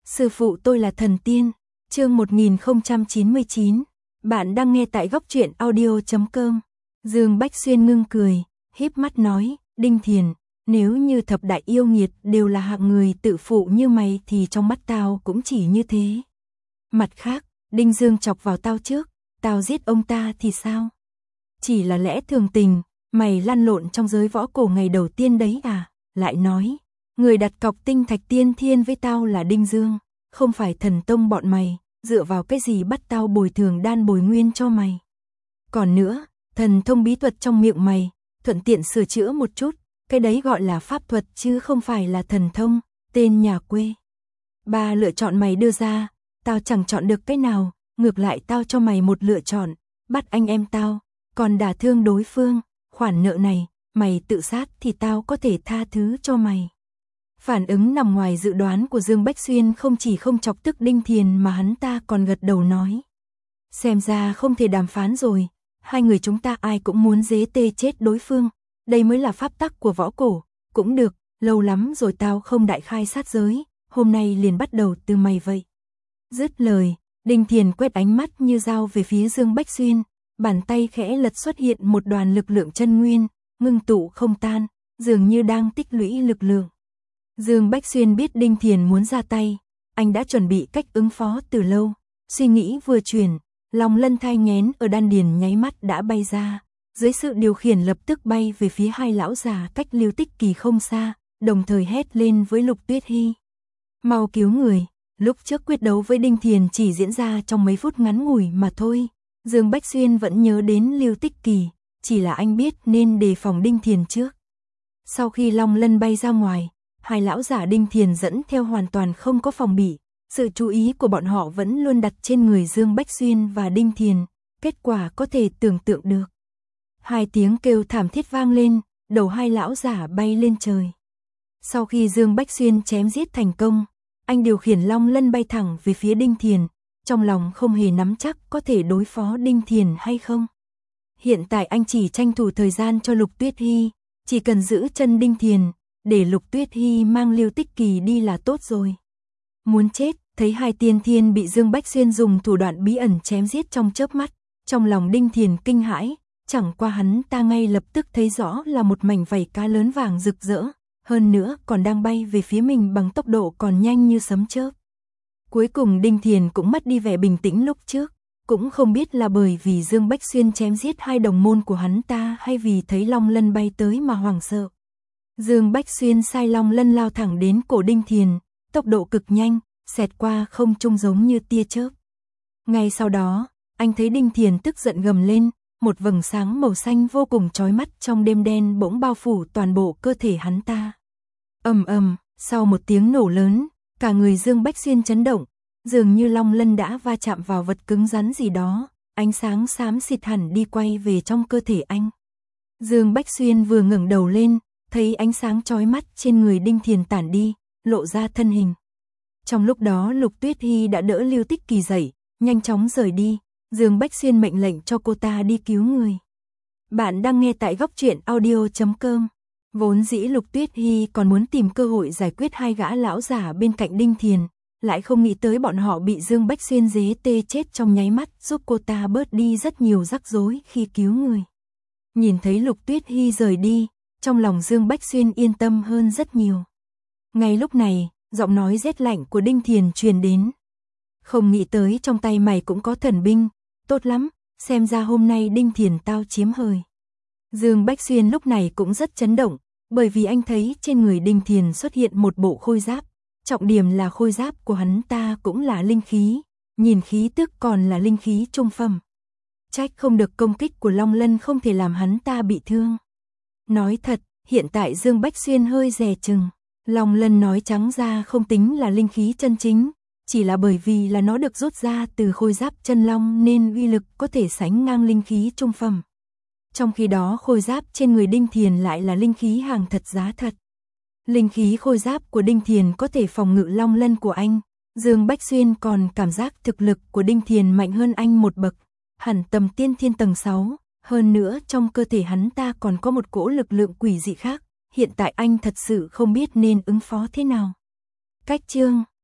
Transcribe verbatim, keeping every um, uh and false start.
Sư phụ tôi là thần tiên. Chương một nghìn không trăm chín mươi chín. Bạn đang nghe tại góc truyện audio chấm com. Dương Bách Xuyên ngưng cười, híp mắt nói, Đinh Thiền, nếu như thập đại yêu nghiệt đều là hạng người tự phụ như mày thì trong mắt tao cũng chỉ như thế. Mặt khác, Đinh Dương chọc vào tao trước, tao giết ông ta thì sao? Chỉ là lẽ thường tình, mày lăn lộn trong giới võ cổ ngày đầu tiên đấy à? Lại nói, người đặt cọc tinh thạch tiên thiên với tao là Đinh Dương, không phải thần tông bọn mày, dựa vào cái gì bắt tao bồi thường đan bồi nguyên cho mày. Còn nữa, thần thông bí thuật trong miệng mày, thuận tiện sửa chữa một chút, cái đấy gọi là pháp thuật chứ không phải là thần thông, tên nhà quê. Ba lựa chọn mày đưa ra, tao chẳng chọn được cái nào, ngược lại tao cho mày một lựa chọn, bắt anh em tao, còn đả thương đối phương, khoản nợ này, mày tự sát thì tao có thể tha thứ cho mày. Phản ứng nằm ngoài dự đoán của Dương Bách Xuyên, không chỉ không chọc tức Đinh Thiền mà hắn ta còn gật đầu nói. Xem ra không thể đàm phán rồi, hai người chúng ta ai cũng muốn dế tê chết đối phương, đây mới là pháp tắc của võ cổ, cũng được, lâu lắm rồi tao không đại khai sát giới, hôm nay liền bắt đầu từ mày vậy. Dứt lời, Đinh Thiền quét ánh mắt như dao về phía Dương Bách Xuyên, bàn tay khẽ lật xuất hiện một đoàn lực lượng chân nguyên, ngưng tụ không tan, dường như đang tích lũy lực lượng. Dương Bách Xuyên biết Đinh Thiền muốn ra tay, anh đã chuẩn bị cách ứng phó từ lâu, suy nghĩ vừa chuyển, lòng lân thai nghén ở đan điền nháy mắt đã bay ra, dưới sự điều khiển lập tức bay về phía hai lão già cách Lưu Tích Kỳ không xa, đồng thời hét lên với Lục Tuyết Hy. Mau cứu người, lúc trước quyết đấu với Đinh Thiền chỉ diễn ra trong mấy phút ngắn ngủi mà thôi, Dương Bách Xuyên vẫn nhớ đến Lưu Tích Kỳ, chỉ là anh biết nên đề phòng Đinh Thiền trước. Sau khi long lân bay ra ngoài, hai lão giả Đinh Thiền dẫn theo hoàn toàn không có phòng bị, sự chú ý của bọn họ vẫn luôn đặt trên người Dương Bách Xuyên và Đinh Thiền, kết quả có thể tưởng tượng được. Hai tiếng kêu thảm thiết vang lên, đầu hai lão giả bay lên trời. Sau khi Dương Bách Xuyên chém giết thành công, anh điều khiển long lân bay thẳng về phía Đinh Thiền, trong lòng không hề nắm chắc có thể đối phó Đinh Thiền hay không. Hiện tại anh chỉ tranh thủ thời gian cho Lục Tuyết Hy, chỉ cần giữ chân Đinh Thiền, để Lục Tuyết Hy mang Lưu Tích Kỳ đi là tốt rồi. Muốn chết, thấy hai tiên thiên bị Dương Bách Xuyên dùng thủ đoạn bí ẩn chém giết trong chớp mắt, trong lòng Đinh Thiền kinh hãi, chẳng qua hắn ta ngay lập tức thấy rõ là một mảnh vảy cá lớn vàng rực rỡ, hơn nữa còn đang bay về phía mình bằng tốc độ còn nhanh như sấm chớp. Cuối cùng Đinh Thiền cũng mất đi vẻ bình tĩnh lúc trước, cũng không biết là bởi vì Dương Bách Xuyên chém giết hai đồng môn của hắn ta hay vì thấy long lân bay tới mà hoảng sợ. Dương Bách Xuyên sai long lân lao thẳng đến cổ Đinh Thiền, tốc độ cực nhanh, xẹt qua không trung giống như tia chớp. Ngay sau đó, anh thấy Đinh Thiền tức giận gầm lên, một vầng sáng màu xanh vô cùng chói mắt trong đêm đen bỗng bao phủ toàn bộ cơ thể hắn ta. Ầm ầm, sau một tiếng nổ lớn, cả người Dương Bách Xuyên chấn động, dường như long lân đã va chạm vào vật cứng rắn gì đó, ánh sáng xám xịt hẳn đi quay về trong cơ thể anh. Dương Bách Xuyên vừa ngẩng đầu lên, thấy ánh sáng chói mắt trên người Đinh Thiền tản đi, lộ ra thân hình. Trong lúc đó Lục Tuyết Hy đã đỡ Lưu Tích Kỳ dậy, nhanh chóng rời đi, Dương Bách Xuyên mệnh lệnh cho cô ta đi cứu người. Bạn đang nghe tại góc truyện audio chấm com. Vốn dĩ Lục Tuyết Hy còn muốn tìm cơ hội giải quyết hai gã lão giả bên cạnh Đinh Thiền, lại không nghĩ tới bọn họ bị Dương Bách Xuyên dế tê chết trong nháy mắt, giúp cô ta bớt đi rất nhiều rắc rối khi cứu người. Nhìn thấy Lục Tuyết Hy rời đi, trong lòng Dương Bách Xuyên yên tâm hơn rất nhiều. Ngay lúc này, giọng nói rét lạnh của Đinh Thiền truyền đến. Không nghĩ tới trong tay mày cũng có thần binh, tốt lắm, xem ra hôm nay Đinh Thiền tao chiếm hời. Dương Bách Xuyên lúc này cũng rất chấn động, bởi vì anh thấy trên người Đinh Thiền xuất hiện một bộ khôi giáp, trọng điểm là khôi giáp của hắn ta cũng là linh khí, nhìn khí tức còn là linh khí trung phẩm. Trách không được công kích của long lân không thể làm hắn ta bị thương. Nói thật, hiện tại Dương Bách Xuyên hơi dè chừng. Long lân nói trắng ra không tính là linh khí chân chính, chỉ là bởi vì là nó được rút ra từ khôi giáp chân long nên uy lực có thể sánh ngang linh khí trung phẩm. Trong khi đó khôi giáp trên người Đinh Thiền lại là linh khí hàng thật giá thật. Linh khí khôi giáp của Đinh Thiền có thể phòng ngự long lân của anh. Dương Bách Xuyên còn cảm giác thực lực của Đinh Thiền mạnh hơn anh một bậc, hẳn tầm tiên thiên tầng sáu, hơn nữa trong cơ thể hắn ta còn có một cỗ lực lượng quỷ dị khác, hiện tại anh thật sự không biết nên ứng phó thế nào. Cách chương